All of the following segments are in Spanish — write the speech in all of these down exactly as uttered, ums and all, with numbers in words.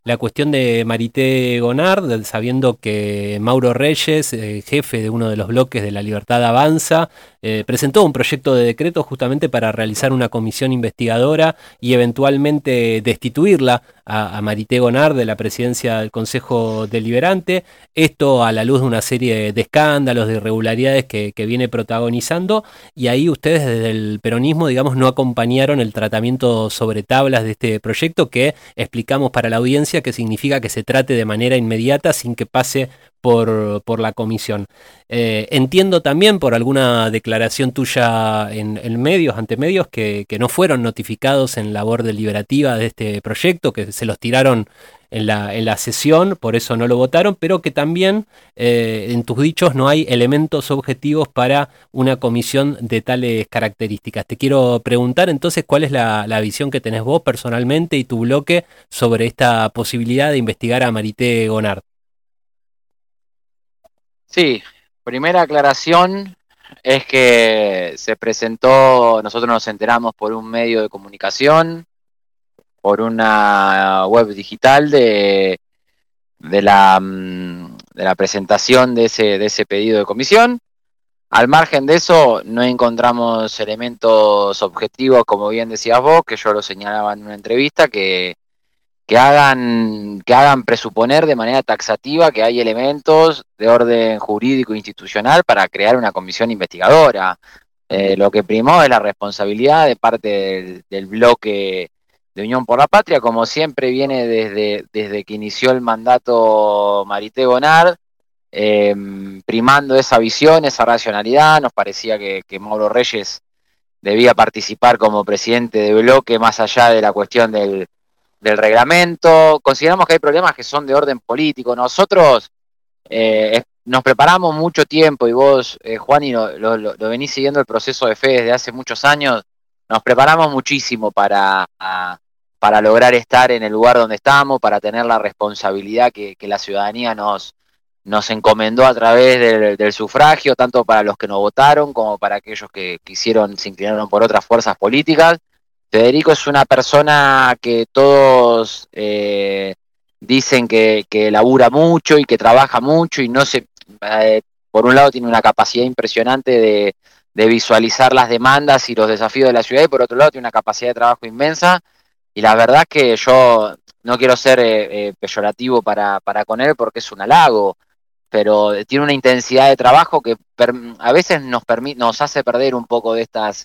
la cuestión de Marité Gonard, sabiendo que Mauro Reyes, eh, jefe de uno de los bloques de La Libertad Avanza, eh, presentó un proyecto de decreto justamente para realizar una comisión investigadora y eventualmente destituirla a, a Marité Gonard de la presidencia del Consejo Deliberante. Esto a la luz de una serie de escándalos, de irregularidades que, que viene protagonizando, y ahí ustedes desde el peronismo, digamos, no acompañaron el tratamiento sobre tablas de este proyecto, que explicamos para la audiencia que significa que se trate de manera inmediata sin que pase por, por la comisión. Eh, entiendo también por alguna declaración tuya en, en medios, ante medios, que, que no fueron notificados en labor deliberativa de este proyecto, que se los tiraron en la, en la sesión, por eso no lo votaron, pero que también eh, en tus dichos no hay elementos objetivos para una comisión de tales características. Te quiero preguntar entonces cuál es la, la visión que tenés vos personalmente y tu bloque sobre esta posibilidad de investigar a Marité Gonard. Sí, primera aclaración es que se presentó, nosotros nos enteramos por un medio de comunicación, por una web digital de, de, la, de la presentación de ese, de ese pedido de comisión. Al margen de eso, no encontramos elementos objetivos, como bien decías vos, que yo lo señalaba en una entrevista, que, que, hagan, que hagan presuponer de manera taxativa que hay elementos de orden jurídico e institucional para crear una comisión investigadora. Eh, lo que primó es la responsabilidad de parte del, del bloque de Unión por la Patria, como siempre viene desde, desde que inició el mandato Marité Gonard, eh, primando esa visión, esa racionalidad. Nos parecía que, que Mauro Reyes debía participar como presidente de bloque más allá de la cuestión del, del reglamento. Consideramos que hay problemas que son de orden político. Nosotros eh, nos preparamos mucho tiempo, y vos, eh, Juani, lo, lo, lo venís siguiendo el proceso de fe desde hace muchos años. Nos preparamos muchísimo para, a, para lograr estar en el lugar donde estamos, para tener la responsabilidad que, que la ciudadanía nos, nos encomendó a través del, del sufragio, tanto para los que nos votaron como para aquellos que quisieron, se inclinaron por otras fuerzas políticas. Federico es una persona que todos eh, dicen que, que labura mucho y que trabaja mucho, y no se, eh, por un lado tiene una capacidad impresionante de, de visualizar las demandas y los desafíos de la ciudad, y por otro lado tiene una capacidad de trabajo inmensa. Y la verdad es que yo no quiero ser eh, eh, peyorativo para, para con él, porque es un halago, pero tiene una intensidad de trabajo que per, a veces nos, permite, nos hace perder un poco de estas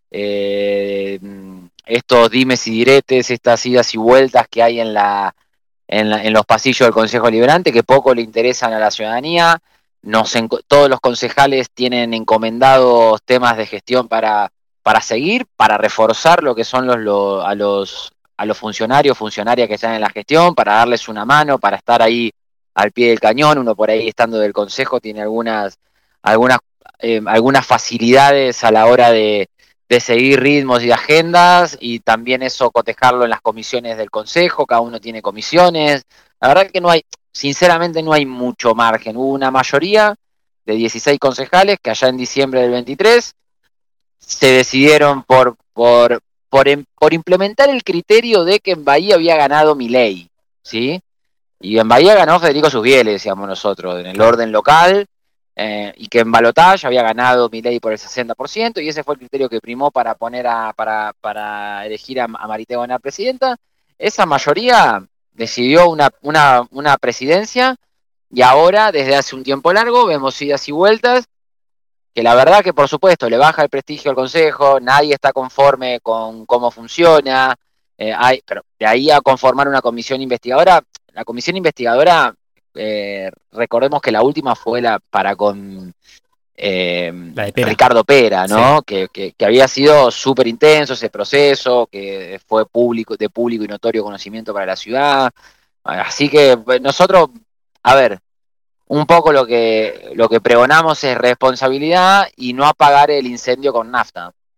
eh, estos dimes y diretes, estas idas y vueltas que hay en, la, en, la, en los pasillos del Consejo Deliberante, que poco le interesan a la ciudadanía. Nos, todos los concejales tienen encomendados temas de gestión para, para seguir, para reforzar lo que son los, lo, a, los, a los funcionarios, funcionarias que están en la gestión, para darles una mano, para estar ahí al pie del cañón. Uno por ahí, estando del Consejo, tiene algunas, algunas, eh, algunas facilidades a la hora de, de seguir ritmos y agendas, y también eso cotejarlo en las comisiones del Consejo. Cada uno tiene comisiones. La verdad que no hay, sinceramente no hay mucho margen. Hubo una mayoría de dieciséis concejales que allá en diciembre del veintitrés se decidieron por, por, por, por implementar el criterio de que en Bahía había ganado Milei, ¿sí? Y en Bahía ganó Federico Susbiele, decíamos nosotros, en el orden local, eh, y que en balotaje había ganado Milei por el sesenta por ciento, y ese fue el criterio que primó para poner a, para, para elegir a, a Marité Gonard presidenta. Esa mayoría decidió una, una, una presidencia, y ahora, desde hace un tiempo largo, vemos idas y vueltas, que la verdad que, por supuesto, le baja el prestigio al Consejo. Nadie está conforme con cómo funciona, eh, hay, pero de ahí a conformar una comisión investigadora. La comisión investigadora, eh, recordemos que la última fue la para con eh, La de Pera. Ricardo Pera, ¿no? Sí. Que, que, que había sido súper intenso ese proceso, que fue público, de público y notorio conocimiento para la ciudad. Así que nosotros, a ver, un poco lo que, lo que pregonamos es responsabilidad y no apagar el incendio con nafta.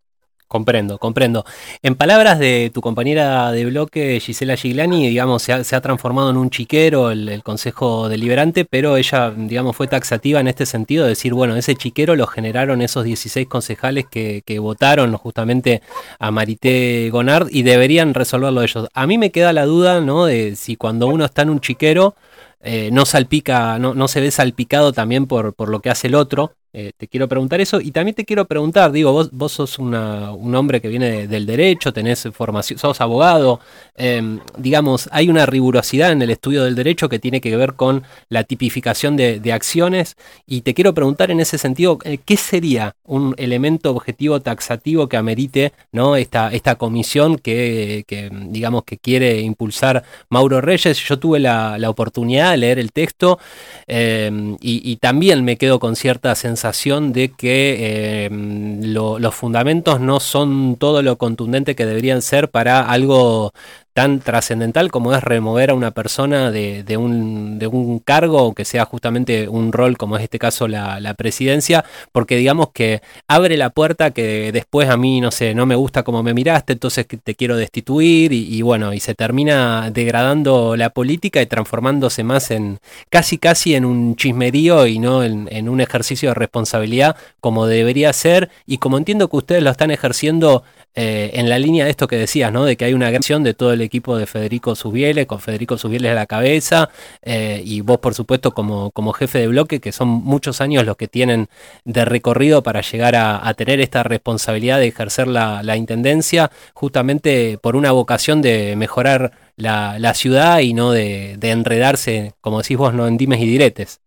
Comprendo, comprendo. En palabras de tu compañera de bloque, Gisela Giglani, digamos, se ha, se ha transformado en un chiquero el, el Consejo Deliberante, pero ella, digamos, fue taxativa en este sentido, de decir, bueno, ese chiquero lo generaron esos dieciséis concejales que, que votaron justamente a Marité Gonard y deberían resolverlo ellos. A mí me queda la duda, ¿no?, de si cuando uno está en un chiquero, eh, no salpica, no, no se ve salpicado también por, por lo que hace el otro. Eh, te quiero preguntar eso y también te quiero preguntar, digo, vos, vos sos una, un hombre que viene de, del derecho, tenés formación, sos abogado, eh, digamos, hay una rigurosidad en el estudio del derecho que tiene que ver con la tipificación de, de acciones y te quiero preguntar en ese sentido, eh, ¿qué sería un elemento objetivo taxativo que amerite, ¿no?, esta, esta comisión que, que, digamos, que quiere impulsar Mauro Reyes? Yo tuve la, la oportunidad de leer el texto eh, y, y también me quedo con cierta sensación de que eh, lo, los fundamentos no son todo lo contundente que deberían ser para algo tan trascendental como es remover a una persona de, de, un, de un cargo, que sea justamente un rol como es este caso la, la presidencia, porque digamos que abre la puerta que después a mí, no sé, no me gusta cómo me miraste, entonces te quiero destituir y, y bueno, y se termina degradando la política y transformándose más en casi casi en un chismerío y no en, en un ejercicio de responsabilidad como debería ser y como entiendo que ustedes lo están ejerciendo eh, en la línea de esto que decías, ¿no?, de que hay una agresión de todo el equipo de Federico Susbiele, con Federico Susbiele a la cabeza, eh, y vos por supuesto como, como jefe de bloque, que son muchos años los que tienen de recorrido para llegar a, a tener esta responsabilidad de ejercer la, la intendencia, justamente por una vocación de mejorar la, la ciudad y no de, de enredarse, como decís vos, no en dimes y diretes.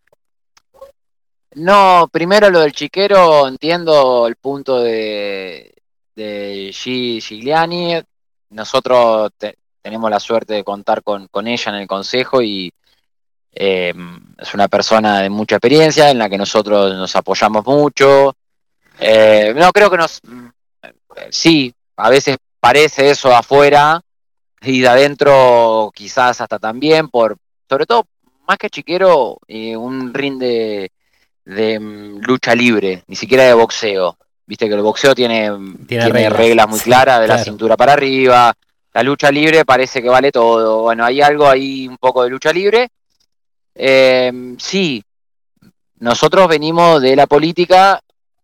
No, primero lo del chiquero, entiendo el punto de, de G. Gigliani. Nosotros te, tenemos la suerte de contar con, con ella en el consejo y eh, es una persona de mucha experiencia en la que nosotros nos apoyamos mucho. Eh, no, creo que nos... Sí, a veces parece eso afuera y de adentro quizás hasta también, por sobre todo, más que chiquero, eh, un ring de, de um, lucha libre, ni siquiera de boxeo. Viste que el boxeo tiene, Tiene, tiene reglas. reglas muy Sí, claras, de claro. la cintura para arriba. La lucha libre parece que vale todo. Bueno, hay algo ahí, un poco de lucha libre. Eh, sí, nosotros venimos de la política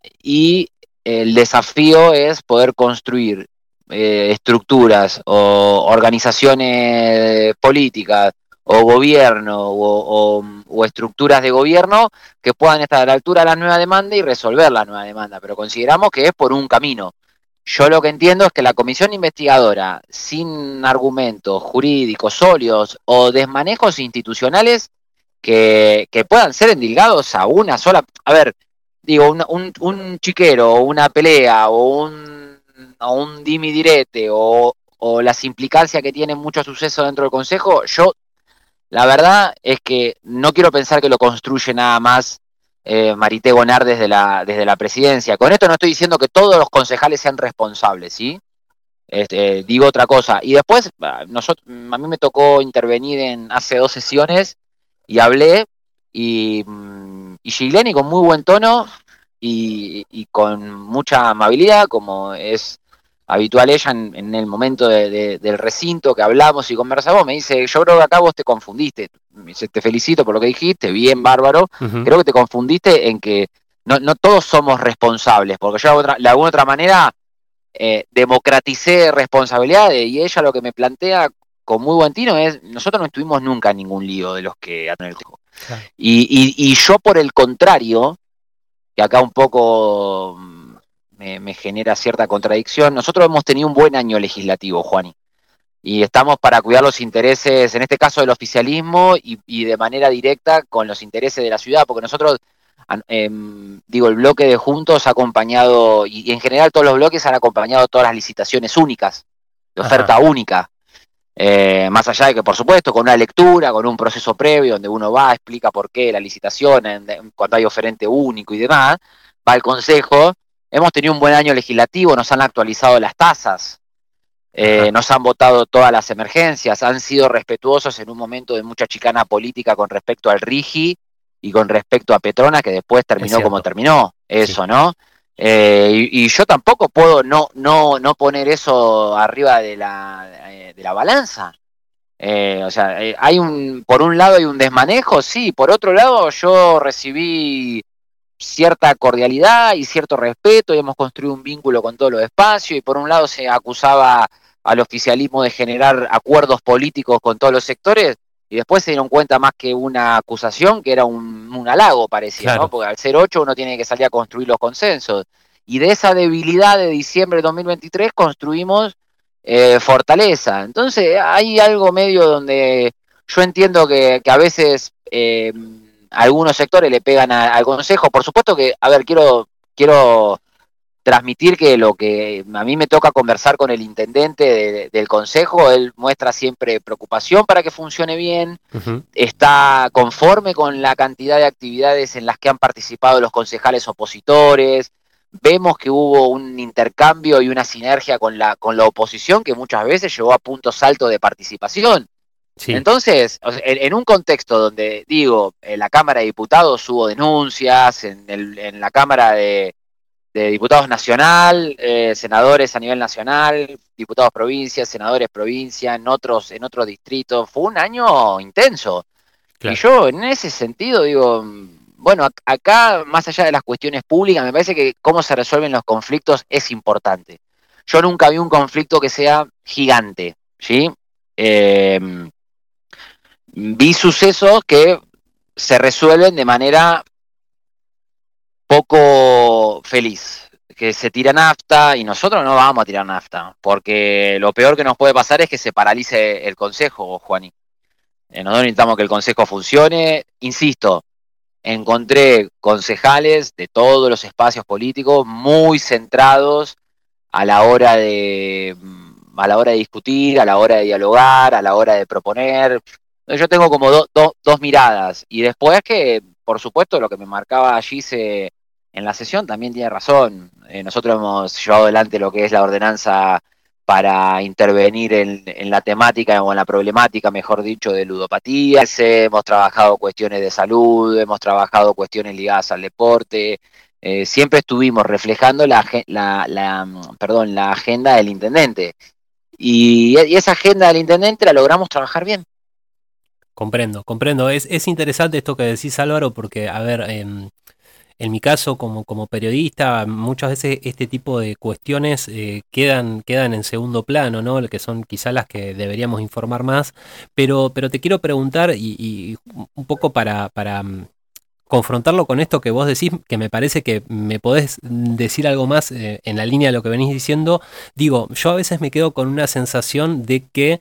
y el desafío es poder construir eh, estructuras o organizaciones políticas o gobierno o, o, o estructuras de gobierno que puedan estar a la altura de la nueva demanda y resolver la nueva demanda, pero consideramos que es por un camino. Yo lo que entiendo es que la comisión investigadora, sin argumentos jurídicos sólidos o desmanejos institucionales que, que puedan ser endilgados a una sola... A ver, digo, un, un, un chiquero, o una pelea, o un, o un dimi direte, o, o las implicancias que tienen muchos sucesos dentro del Consejo, yo, la verdad es que no quiero pensar que lo construye nada más eh, Marité Gonard desde la, desde la presidencia. Con esto no estoy diciendo que todos los concejales sean responsables, ¿sí? Este, eh, digo otra cosa. Y después, nosotros, a mí me tocó intervenir en hace dos sesiones y hablé, y, y Gigliani con muy buen tono y, y con mucha amabilidad, como es habitual ella en, en el momento de, de, del recinto que hablamos y conversamos, me dice, yo creo que acá vos te confundiste. Me dice, te felicito por lo que dijiste, bien, bárbaro. Uh-huh. Creo que te confundiste en que no, no todos somos responsables, porque yo de, de alguna otra manera eh, democraticé responsabilidades, y ella lo que me plantea con muy buen tino es, nosotros no estuvimos nunca en ningún lío de los que en el juego. Claro. Y, y, y yo por el contrario, que acá un poco me, me genera cierta contradicción, nosotros hemos tenido un buen año legislativo, Juani, y estamos para cuidar los intereses, en este caso del oficialismo, y, y de manera directa con los intereses de la ciudad, porque nosotros, eh, digo, el bloque de Juntos ha acompañado, y, y en general todos los bloques han acompañado todas las licitaciones únicas, de oferta Ajá. única. Eh, más allá de que, por supuesto, con una lectura, con un proceso previo donde uno va, explica por qué la licitación, en, en, cuando hay oferente único y demás, va al Consejo. Hemos tenido un buen año legislativo, nos han actualizado las tasas, eh, nos han votado todas las emergencias, han sido respetuosos en un momento de mucha chicana política con respecto al RIGI y con respecto a Petronas, que después terminó como terminó, eso, sí. ¿no? Eh, y, y yo tampoco puedo no, no, no poner eso arriba de la, de la balanza. Eh, o sea, eh, hay un, por un lado hay un desmanejo, sí, por otro lado yo recibí cierta cordialidad y cierto respeto y hemos construido un vínculo con todos los espacios y por un lado se acusaba al oficialismo de generar acuerdos políticos con todos los sectores y después se dieron cuenta más que una acusación que era un, un halago parecía, Claro. ¿no? Porque al ser ocho uno tiene que salir a construir los consensos y de esa debilidad de diciembre de dos mil veintitrés construimos eh, fortaleza. Entonces hay algo medio donde yo entiendo que, que a veces eh, algunos sectores le pegan a, al Consejo. Por supuesto que, a ver, quiero, quiero transmitir que lo que a mí me toca conversar con el intendente de, del Consejo, él muestra siempre preocupación para que funcione bien, Uh-huh. está conforme con la cantidad de actividades en las que han participado los concejales opositores. Vemos que hubo un intercambio y una sinergia con la, con la oposición que muchas veces llevó a puntos altos de participación. Sí, Entonces, o sea, en, en un contexto donde, digo, en la Cámara de Diputados hubo denuncias, en, el, en la Cámara de, de Diputados Nacional, eh, senadores a nivel nacional, diputados provincia, senadores provincia, en otros, en otros distritos, fue un año intenso. Y claro. yo, en ese sentido, digo, bueno, ac- acá, más allá de las cuestiones públicas, me parece que cómo se resuelven los conflictos es importante. Yo nunca vi un conflicto que sea gigante, ¿sí? Eh, Vi sucesos que se resuelven de manera poco feliz, que se tira nafta y nosotros no vamos a tirar nafta, porque lo peor que nos puede pasar es que se paralice el Consejo, Juani. Eh, nosotros necesitamos que el Consejo funcione. Insisto, encontré concejales de todos los espacios políticos muy centrados a la hora de a la hora de discutir, a la hora de dialogar, a la hora de proponer. Yo tengo como do, do, dos miradas. Y después que, por supuesto, lo que me marcaba allí se, en la sesión también tiene razón. Eh, nosotros hemos llevado adelante lo que es la ordenanza para intervenir en, en la temática o en la problemática, mejor dicho, de ludopatía. Hemos trabajado cuestiones de salud, hemos trabajado cuestiones ligadas al deporte. Eh, siempre estuvimos reflejando la, la, la, perdón, la agenda del intendente. Y, y esa agenda del intendente la logramos trabajar bien. Comprendo, comprendo. Es, es interesante esto que decís, Álvaro, porque, a ver, em, en mi caso, como, como periodista, muchas veces este tipo de cuestiones eh, quedan, quedan en segundo plano, ¿no? Que son quizás las que deberíamos informar más. Pero, pero te quiero preguntar, y, y un poco para, para mm, confrontarlo con esto que vos decís, que me parece que me podés decir algo más eh, en la línea de lo que venís diciendo. Digo, yo a veces me quedo con una sensación de que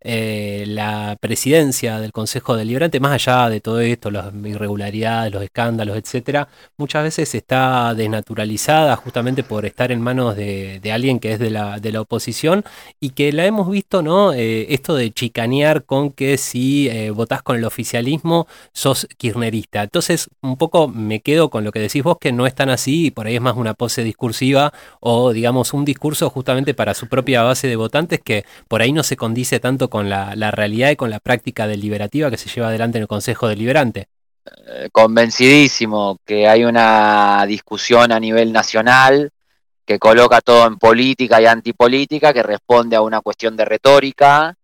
eh, la presidencia del Consejo Deliberante, más allá de todo esto, las irregularidades, los escándalos, etcétera, muchas veces está desnaturalizada justamente por estar en manos de, de alguien que es de la, de la oposición y que la hemos visto, ¿no? Eh, esto de chicanear con que si eh, votás con el oficialismo sos kirchnerista. Entonces, un poco me quedo con lo que decís vos, que no es tan así y por ahí es más una pose discursiva o, digamos, un discurso justamente para su propia base de votantes que por ahí no se condice tanto con la, la realidad y con la práctica deliberativa que se lleva adelante en el Consejo Deliberante. Eh, convencidísimo que hay una discusión a nivel nacional que coloca todo en política y antipolítica, que responde a una cuestión de retórica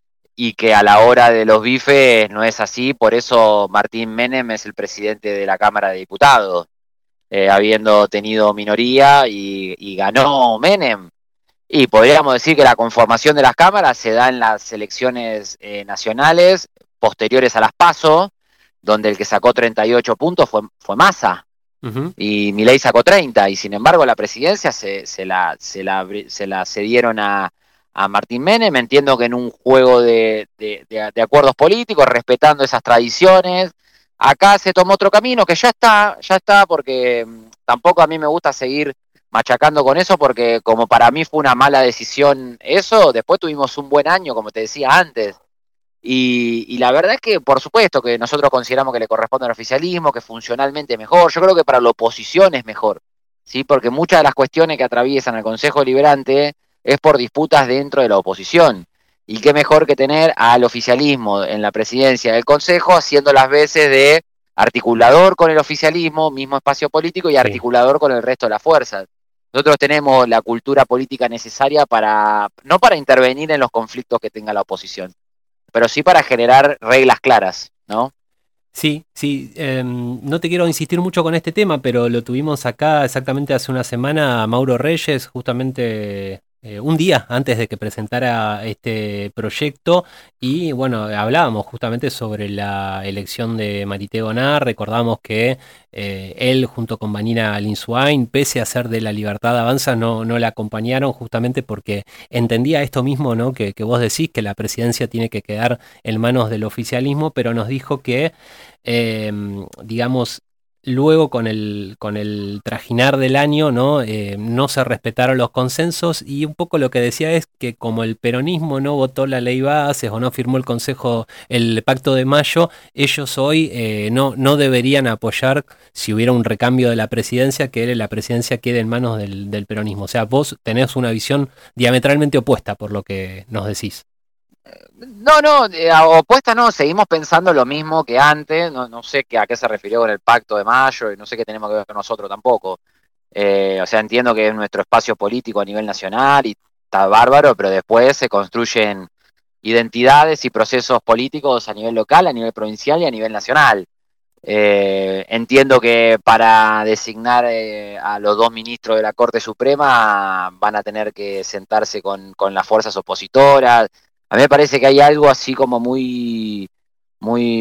y que a la hora de los bifes no es así. Por eso Martín Menem es el presidente de la Cámara de Diputados, eh, habiendo tenido minoría y, y ganó Menem. Y podríamos decir que la conformación de las cámaras se da en las elecciones eh, nacionales posteriores a las PASO, donde el que sacó treinta y ocho puntos fue, fue Massa Uh-huh. y Milei sacó treinta, y sin embargo la presidencia se, se, la, se, la, se la cedieron a, a Martín Menem. Entiendo que en un juego de, de, de, de acuerdos políticos, respetando esas tradiciones, acá se tomó otro camino que ya está, ya está, porque mmm, tampoco a mí me gusta seguir machacando con eso, porque como para mí fue una mala decisión eso, después tuvimos un buen año, como te decía antes. Y, y la verdad es que, por supuesto, que nosotros consideramos que le corresponde al oficialismo, que funcionalmente es mejor. Yo creo que para la oposición es mejor, ¿sí? Porque muchas de las cuestiones que atraviesan el Consejo Deliberante es por disputas dentro de la oposición. Y qué mejor que tener al oficialismo en la presidencia del Consejo haciendo las veces de articulador con el oficialismo, mismo espacio político, y Sí. articulador con el resto de las fuerzas. Nosotros tenemos la cultura política necesaria para, no para intervenir en los conflictos que tenga la oposición, pero sí para generar reglas claras, ¿no? Sí, sí, eh, no te quiero insistir mucho con este tema, pero lo tuvimos acá exactamente hace una semana a Mauro Reyes, justamente eh, un día antes de que presentara este proyecto, y bueno, hablábamos justamente sobre la elección de Marité Gonar, recordamos que eh, él junto con Vanina Linsuain, pese a ser de La Libertad Avanza, no, no la acompañaron justamente porque entendía esto mismo, ¿no? que, que vos decís, que la presidencia tiene que quedar en manos del oficialismo, pero nos dijo que eh, digamos, luego con el, con el trajinar del año, ¿no? Eh, no se respetaron los consensos y un poco lo que decía es que como el peronismo no votó la ley bases o no firmó el Consejo, el Pacto de Mayo, ellos hoy eh, no, no deberían apoyar, si hubiera un recambio de la presidencia, que la presidencia quede en manos del, del peronismo. O sea, vos tenés una visión diametralmente opuesta por lo que nos decís. No, no, eh, opuesta no, seguimos pensando lo mismo que antes, no, no sé qué, a qué se refirió con el Pacto de Mayo y no sé qué tenemos que ver con nosotros tampoco. Eh, o sea, entiendo que es nuestro espacio político a nivel nacional y está bárbaro, pero después se construyen identidades y procesos políticos a nivel local, a nivel provincial y a nivel nacional. Eh, entiendo que para designar eh, a los dos ministros de la Corte Suprema van a tener que sentarse con, con las fuerzas opositoras. A mí me parece que hay algo así como muy, muy,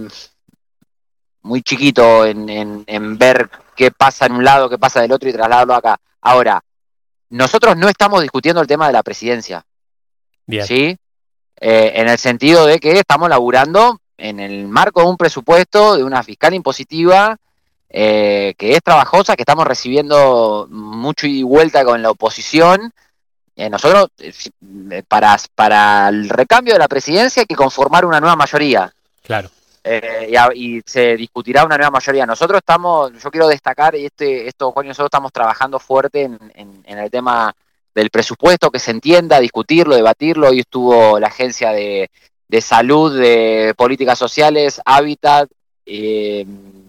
muy chiquito en, en, en ver qué pasa en un lado, qué pasa del otro y trasladarlo acá. Ahora, nosotros no estamos discutiendo el tema de la presidencia, Bien. ¿sí? Eh, en el sentido de que estamos laburando en el marco de un presupuesto, de una fiscal impositiva, eh, que es trabajosa, que estamos recibiendo mucho ida y vuelta con la oposición. Eh, nosotros, eh, para, para el recambio de la presidencia hay que conformar una nueva mayoría. Claro. Eh, y, y se discutirá una nueva mayoría. Nosotros estamos, yo quiero destacar, y este, esto, Juan, y nosotros estamos trabajando fuerte en, en, en el tema del presupuesto, que se entienda, discutirlo, debatirlo. Hoy estuvo la Agencia de, de Salud, de Políticas Sociales, Hábitat, eh,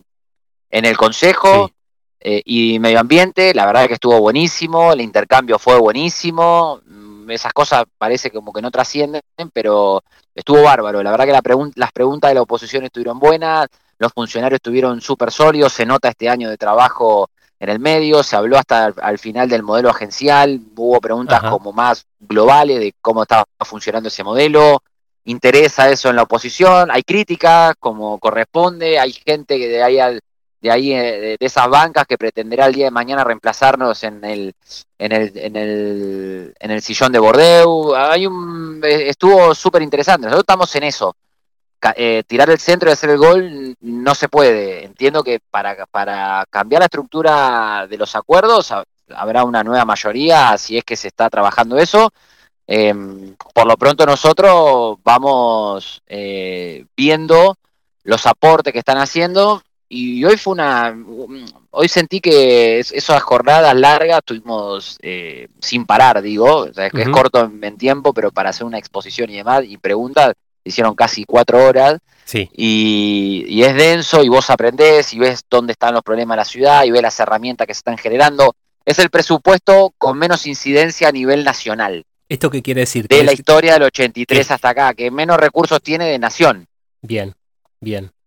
en el Consejo. Sí. Eh, y Medio Ambiente, la verdad que estuvo buenísimo, el intercambio fue buenísimo, esas cosas parece como que no trascienden, pero estuvo bárbaro, la verdad que la pregun- las preguntas de la oposición estuvieron buenas, los funcionarios estuvieron súper sólidos, se nota este año de trabajo en el medio, se habló hasta al, al final del modelo agencial, hubo preguntas Ajá. como más globales de cómo estaba funcionando ese modelo, interesa eso en la oposición, hay críticas como corresponde, hay gente que de ahí al de ahí de, de esas bancas que pretenderá el día de mañana reemplazarnos en el en el en el en el sillón de Bordeaux. Hay un estuvo súper interesante. Nosotros estamos en eso. Eh, tirar el centro y hacer el gol no se puede. Entiendo que para para cambiar la estructura de los acuerdos habrá una nueva mayoría, si es que se está trabajando eso. Eh, por lo pronto nosotros vamos eh, viendo los aportes que están haciendo. Y hoy fue una. Hoy sentí que esas jornadas largas estuvimos eh, sin parar, digo. O sea, es, es Uh-huh. corto en, en tiempo, pero para hacer una exposición y demás, y preguntas, hicieron casi cuatro horas. Sí. Y, y es denso, y vos aprendés, y ves dónde están los problemas de la ciudad, y ves las herramientas que se están generando. Es el presupuesto con menos incidencia a nivel nacional. ¿Esto qué quiere decir? De Que la es historia del ochenta y tres que hasta acá, que menos recursos tiene de nación. bien, bien.